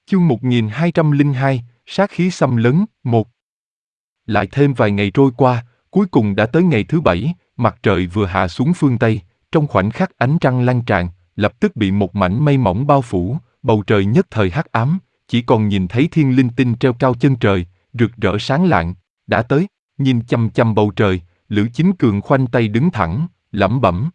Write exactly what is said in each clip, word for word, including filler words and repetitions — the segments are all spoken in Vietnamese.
Chương một nghìn hai trăm lẻ hai, sát khí xâm lấn, một. Lại thêm vài ngày trôi qua, cuối cùng đã tới ngày thứ bảy, mặt trời vừa hạ xuống phương Tây, trong khoảnh khắc ánh trăng lan tràn, lập tức bị một mảnh mây mỏng bao phủ, bầu trời nhất thời hắc ám, chỉ còn nhìn thấy thiên linh tinh treo cao chân trời, rực rỡ sáng lạng. Đã tới, nhìn chằm chằm bầu trời, Lữ Chính Cường khoanh tay đứng thẳng, lẩm bẩm.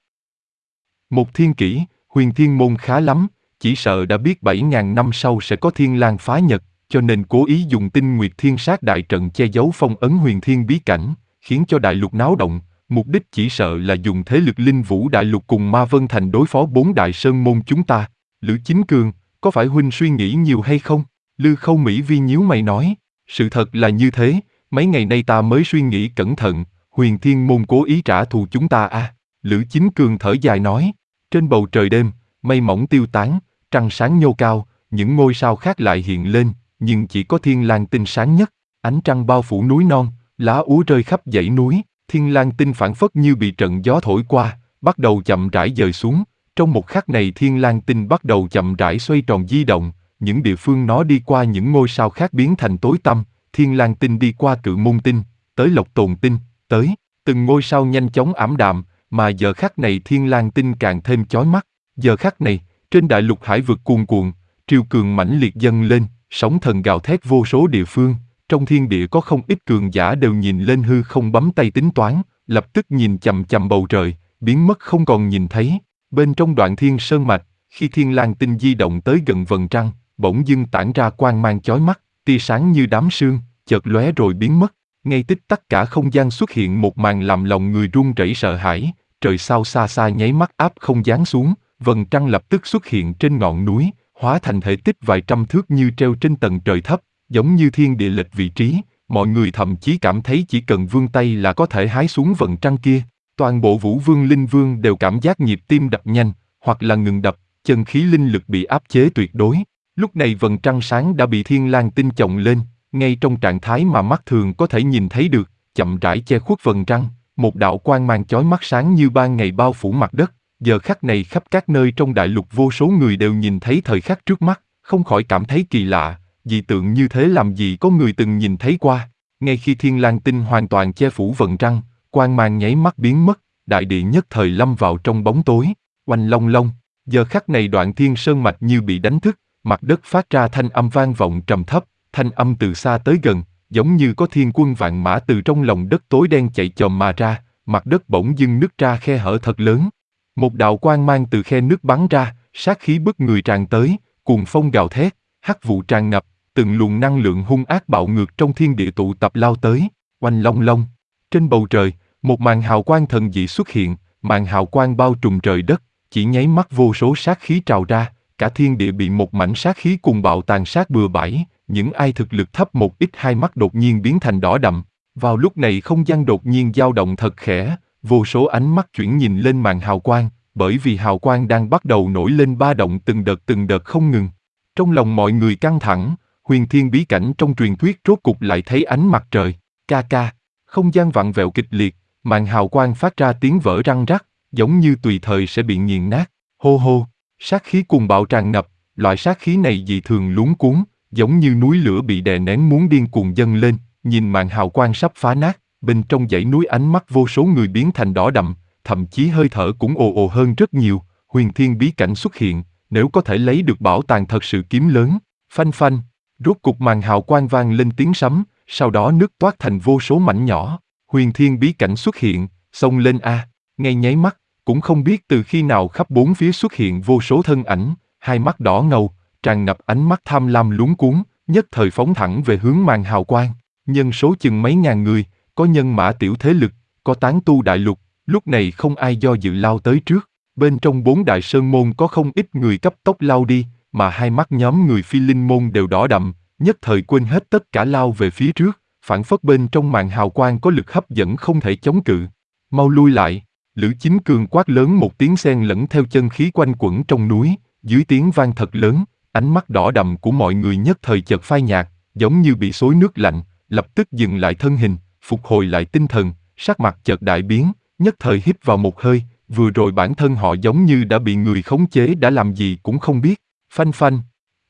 Một thiên kỷ, huyền thiên môn khá lắm, chỉ sợ đã biết bảy ngàn năm sau sẽ có thiên lang phá nhật, cho nên cố ý dùng tinh nguyệt thiên sát đại trận che giấu phong ấn huyền thiên bí cảnh, khiến cho đại lục náo động, mục đích chỉ sợ là dùng thế lực linh vũ đại lục cùng Ma Vân Thành đối phó bốn đại sơn môn chúng ta. Lữ Chính Cường, có phải huynh suy nghĩ nhiều hay không? Lư Khâu Mỹ Vi nhíu mày nói, sự thật là như thế, mấy ngày nay ta mới suy nghĩ cẩn thận, huyền thiên môn cố ý trả thù chúng ta à? Lữ Chính Cường thở dài nói, trên bầu trời đêm, mây mỏng tiêu tán, trăng sáng nhô cao, những ngôi sao khác lại hiện lên, nhưng chỉ có thiên lang tinh sáng nhất, ánh trăng bao phủ núi non, lá úa rơi khắp dãy núi, thiên lang tinh phảng phất như bị trận gió thổi qua, bắt đầu chậm rãi dời xuống. Trong một khắc này thiên lang tinh bắt đầu chậm rãi xoay tròn di động, những địa phương nó đi qua những ngôi sao khác biến thành tối tăm, thiên lang tinh đi qua Cự Môn tinh, tới Lộc Tồn tinh, tới, từng ngôi sao nhanh chóng ảm đạm, mà giờ khắc này thiên lang tinh càng thêm chói mắt. Giờ khắc này, trên đại lục hải vực cuồn cuộn, triều cường mãnh liệt dâng lên, sóng thần gào thét vô số địa phương, trong thiên địa có không ít cường giả đều nhìn lên hư không bấm tay tính toán, lập tức nhìn chằm chằm bầu trời, biến mất không còn nhìn thấy. Bên trong Đoạn Thiên Sơn mạch, khi thiên lang tinh di động tới gần vầng trăng, bỗng dưng tản ra quang mang chói mắt, tia sáng như đám sương, chợt lóe rồi biến mất. Ngay tích tắc cả không gian xuất hiện một màn làm lòng người run rẩy sợ hãi, trời sao xa xa nháy mắt áp không giáng xuống, vầng trăng lập tức xuất hiện trên ngọn núi, hóa thành thể tích vài trăm thước như treo trên tầng trời thấp, giống như thiên địa lệch vị trí, mọi người thậm chí cảm thấy chỉ cần vươn tay là có thể hái xuống vầng trăng kia. Toàn bộ Vũ Vương Linh Vương đều cảm giác nhịp tim đập nhanh, hoặc là ngừng đập, chân khí linh lực bị áp chế tuyệt đối. Lúc này vầng trăng sáng đã bị thiên lang tinh chồng lên, ngay trong trạng thái mà mắt thường có thể nhìn thấy được, chậm rãi che khuất vầng trăng, một đạo quang mang chói mắt sáng như ban ngày bao phủ mặt đất. Giờ khắc này khắp các nơi trong đại lục vô số người đều nhìn thấy thời khắc trước mắt, không khỏi cảm thấy kỳ lạ, dị tượng như thế làm gì có người từng nhìn thấy qua. Ngay khi thiên lang tinh hoàn toàn che phủ vầng trăng, quang mang nháy mắt biến mất, đại địa nhất thời lâm vào trong bóng tối. Oanh long long, giờ khắc này Đoạn Thiên Sơn mạch như bị đánh thức, mặt đất phát ra thanh âm vang vọng trầm thấp, thanh âm từ xa tới gần, giống như có thiên quân vạn mã từ trong lòng đất tối đen chạy chồm mà ra, mặt đất bỗng dưng nứt ra khe hở thật lớn. Một đạo quang mang từ khe nước bắn ra, sát khí bức người tràn tới, cuồng phong gào thét, hắc vụ tràn ngập, từng luồng năng lượng hung ác bạo ngược trong thiên địa tụ tập lao tới. Oanh long long, trên bầu trời, một màn hào quang thần dị xuất hiện, màn hào quang bao trùm trời đất, chỉ nháy mắt vô số sát khí trào ra, cả thiên địa bị một mảnh sát khí cùng bạo tàn sát bừa bãi. Những ai thực lực thấp một ít hai mắt đột nhiên biến thành đỏ đậm. Vào lúc này không gian đột nhiên dao động thật khẽ, vô số ánh mắt chuyển nhìn lên màn hào quang, bởi vì hào quang đang bắt đầu nổi lên ba động từng đợt từng đợt không ngừng. Trong lòng mọi người căng thẳng, huyền thiên bí cảnh trong truyền thuyết rốt cục lại thấy ánh mặt trời. Ca ca, không gian vặn vẹo kịch liệt, màn hào quang phát ra tiếng vỡ răng rắc, giống như tùy thời sẽ bị nghiền nát. Hô hô, sát khí cuồng bạo tràn ngập, loại sát khí này dị thường luống cuống, giống như núi lửa bị đè nén muốn điên cuồng dâng lên. Nhìn màn hào quang sắp phá nát, bên trong dãy núi ánh mắt vô số người biến thành đỏ đậm, thậm chí hơi thở cũng ồ ồ hơn rất nhiều. Huyền thiên bí cảnh xuất hiện, nếu có thể lấy được bảo tàng thật sự kiếm lớn. Phanh phanh, rốt cục màn hào quang vang lên tiếng sấm, sau đó nứt toát thành vô số mảnh nhỏ. Huyền thiên bí cảnh xuất hiện, xông lên a, ngay nháy mắt, cũng không biết từ khi nào khắp bốn phía xuất hiện vô số thân ảnh, hai mắt đỏ ngầu, tràn ngập ánh mắt tham lam luống cuống, nhất thời phóng thẳng về hướng màn hào quang. Nhân số chừng mấy ngàn người, có nhân mã tiểu thế lực, có tán tu đại lục, lúc này không ai do dự lao tới trước. Bên trong bốn đại sơn môn có không ít người cấp tốc lao đi, mà hai mắt nhóm người phi linh môn đều đỏ đậm, nhất thời quên hết tất cả lao về phía trước, phảng phất bên trong màn hào quang có lực hấp dẫn không thể chống cự. Mau lui lại, Lữ Chính Cường quát lớn một tiếng xen lẫn theo chân khí quanh quẩn trong núi, dưới tiếng vang thật lớn, ánh mắt đỏ đậm của mọi người nhất thời chợt phai nhạt, giống như bị xối nước lạnh, lập tức dừng lại thân hình, phục hồi lại tinh thần, sắc mặt chợt đại biến, nhất thời hít vào một hơi, vừa rồi bản thân họ giống như đã bị người khống chế đã làm gì cũng không biết. Phanh phanh,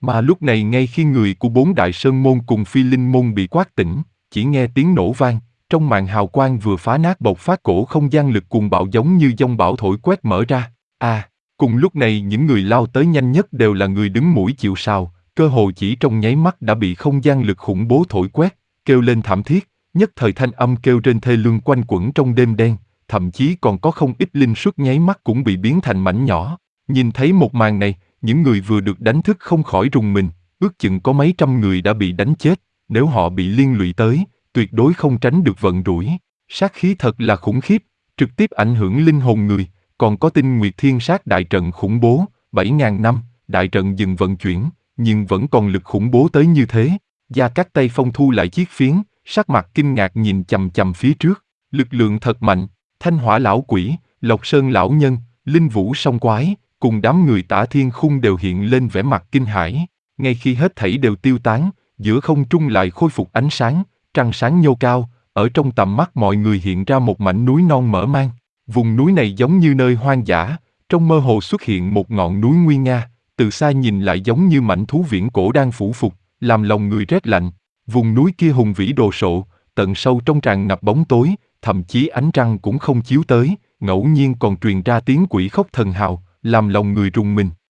Mà lúc này ngay khi người của bốn đại sơn môn cùng phi linh môn bị quát tỉnh, chỉ nghe tiếng nổ vang, trong màn hào quang vừa phá nát bộc phát cổ không gian lực cuồng bạo giống như dông bão thổi quét mở ra. À, cùng lúc này những người lao tới nhanh nhất đều là người đứng mũi chịu sào, cơ hồ chỉ trong nháy mắt đã bị không gian lực khủng bố thổi quét, kêu lên thảm thiết, nhất thời thanh âm kêu trên thê lương quanh quẩn trong đêm đen, thậm chí còn có không ít linh suất nháy mắt cũng bị biến thành mảnh nhỏ. Nhìn thấy một màn này, những người vừa được đánh thức không khỏi rùng mình, ước chừng có mấy trăm người đã bị đánh chết, nếu họ bị liên lụy tới, tuyệt đối không tránh được vận rủi. Sát khí thật là khủng khiếp, trực tiếp ảnh hưởng linh hồn người, còn có tinh nguyệt thiên sát đại trận khủng bố, bảy ngàn năm, đại trận dừng vận chuyển, nhưng vẫn còn lực khủng bố tới như thế. Gia Cát tay Phong thu lại chiếc phiến, sắc mặt kinh ngạc nhìn chằm chằm phía trước, lực lượng thật mạnh, Thanh Hỏa lão quỷ, Lộc Sơn lão nhân, Linh Vũ song quái, cùng đám người Tả Thiên Khung đều hiện lên vẻ mặt kinh hãi. Ngay khi hết thảy đều tiêu tán, giữa không trung lại khôi phục ánh sáng, trăng sáng nhô cao, ở trong tầm mắt mọi người hiện ra một mảnh núi non mở mang. Vùng núi này giống như nơi hoang dã, trong mơ hồ xuất hiện một ngọn núi nguy nga, từ xa nhìn lại giống như mảnh thú viễn cổ đang phủ phục, làm lòng người rét lạnh. Vùng núi kia hùng vĩ đồ sộ, tận sâu trong tràn ngập bóng tối, thậm chí ánh trăng cũng không chiếu tới, ngẫu nhiên còn truyền ra tiếng quỷ khóc thần hào, làm lòng người rùng mình.